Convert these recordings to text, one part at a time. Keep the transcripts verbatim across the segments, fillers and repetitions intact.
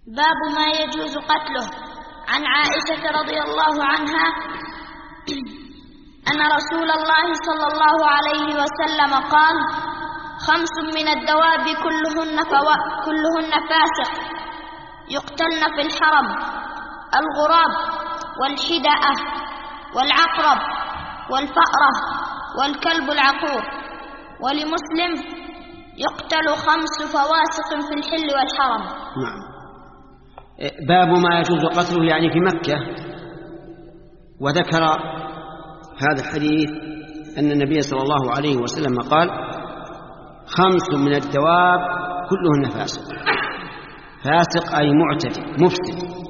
باب ما يجوز قتله. عن عائشة رضي الله عنها أن رسول الله صلى الله عليه وسلم قال: خمس من الدواب كلهن, فوا... كلهن فاسق يقتلن في الحرم: الغراب والحدأة والعقرب والفأرة والكلب العقور. ولمسلم: يقتل خمس فواسق في الحل والحرم. نعم. باب ما يجوز قتله يعني في مكة. وذكر هذا الحديث أن النبي صلى الله عليه وسلم قال: خمس من الدواب كلهن فاسق. فاسق أي معتدي مفسد: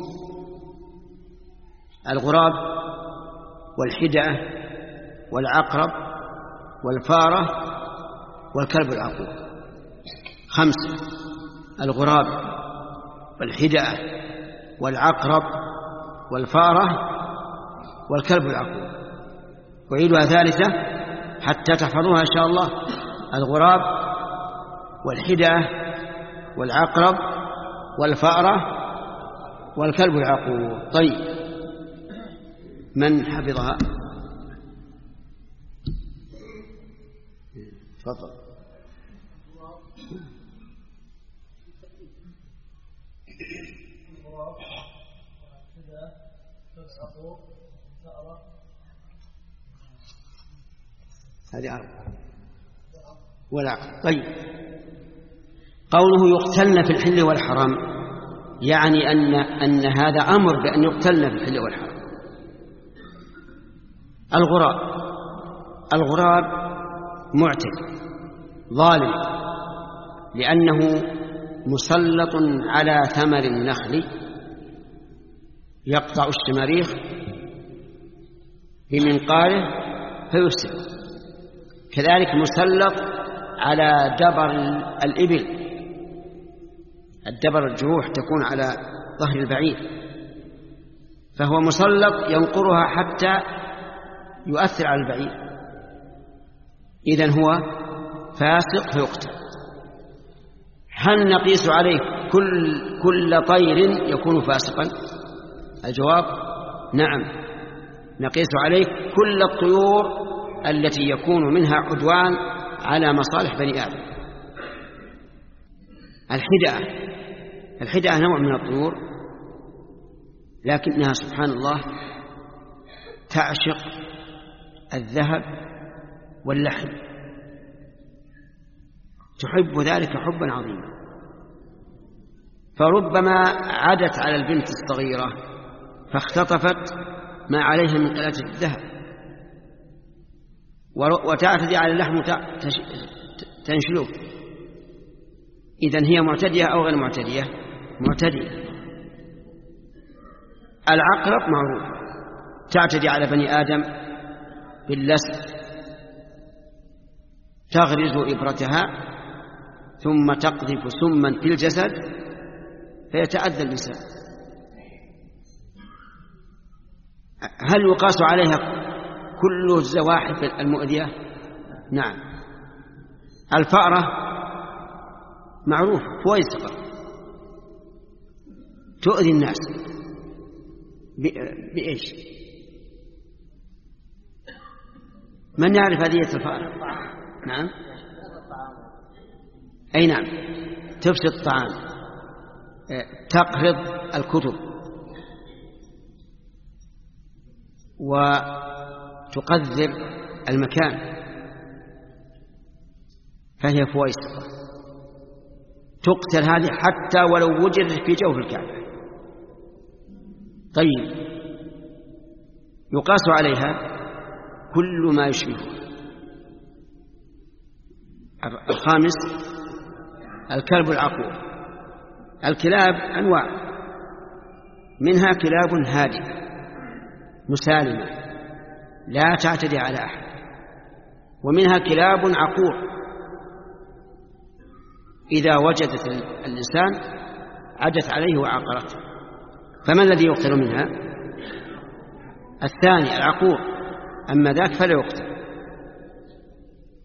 الغراب والحدأة والعقرب والفارة والكلب العقور. خمسة: الغراب والحدأة والعقرب والفارة والكلب العقور. أعيدها ثالثة حتى تحفظوها إن شاء الله: الغراب والحدأة والعقرب والفأرة والكلب العقور. طيب، من حفظها؟ تفضل. هذه أربعة ولا. طيب، قوله يقتلن في الحل والحرم يعني أن, أن هذا أمر بأن يقتلن في الحل والحرم. الغراب الغراب معتد ظالم، لأنه مسلط على ثمر النخل يقطع الشماريخ بمنقاره فيفسد. كذلك مسلط على دبر الإبل، الدبر الجروح تكون على ظهر البعير، فهو مسلط ينقرها حتى يؤثر على البعير. إذن هو فاسق فيقتل. هل نقيس عليه كل, كل طير يكون فاسقا؟ الجواب: نعم، نقيس عليه كل الطيور التي يكون منها عدوان على مصالح بني آدم. الحدأة الحدأة نوع من الطيور، لكنها سبحان الله تعشق الذهب واللحم، تحب ذلك حبا عظيما، فربما عدت على البنت الصغيرة فاختطفت ما عليها من قلادة الذهب، وتعتدي على اللحم تنشلوه. إذن هي معتدية أو غير معتدية؟ معتدية. العقرب معروف، تعتدي على بني آدم باللسع، تغرز إبرتها ثم تقذف سما في الجسد فيتأذى الإنسان. هل يقاس عليها كل الزواحف المؤذية؟ نعم. الفأرة معروف فويسقة، تؤذي الناس بإيش؟ من يعرف هذه الفأرة؟ نعم. أي نعم، تفسد الطعام، تقرض الكتب، وتقذر المكان، فهي فويسقة تقتل هذه حتى ولو وجدت في جوف الكعبة. طيب، يقاس عليها كل ما يشبهها. الخامس: الكلب العقور. الكلاب أنواع، منها كلاب هادئة مسالمة لا تعتدي على أحد، ومنها كلاب عقور إذا وجدت الإنسان عدت عليه وعقرته. فما الذي يقتل منها؟ الثاني العقور، أما ذاك فلا يقتل.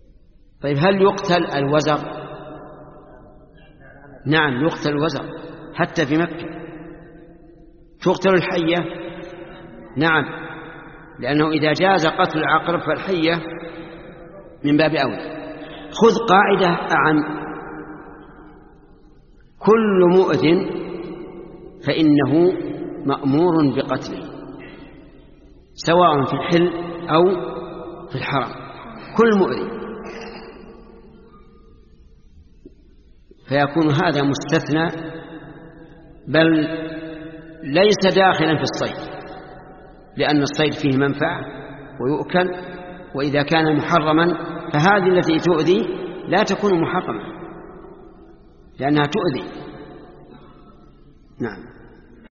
طيب، هل يقتل الوزغ؟ نعم، يقتل الوزغ. حتى في مكة تقتل الحية. نعم، لأنه إذا جاز قتل العقرب فالحية من باب أولى. خذ قاعدة عن كل مؤذن فإنه مأمور بقتله سواء في الحل أو في الحرم، كل مؤذن، فيكون هذا مستثنى بل ليس داخلا في الصيد، لأن الصيد فيه منفعة ويؤكل، وإذا كان محرما فهذه التي تؤذي لا تكون محرمة لأنها تؤذي. نعم.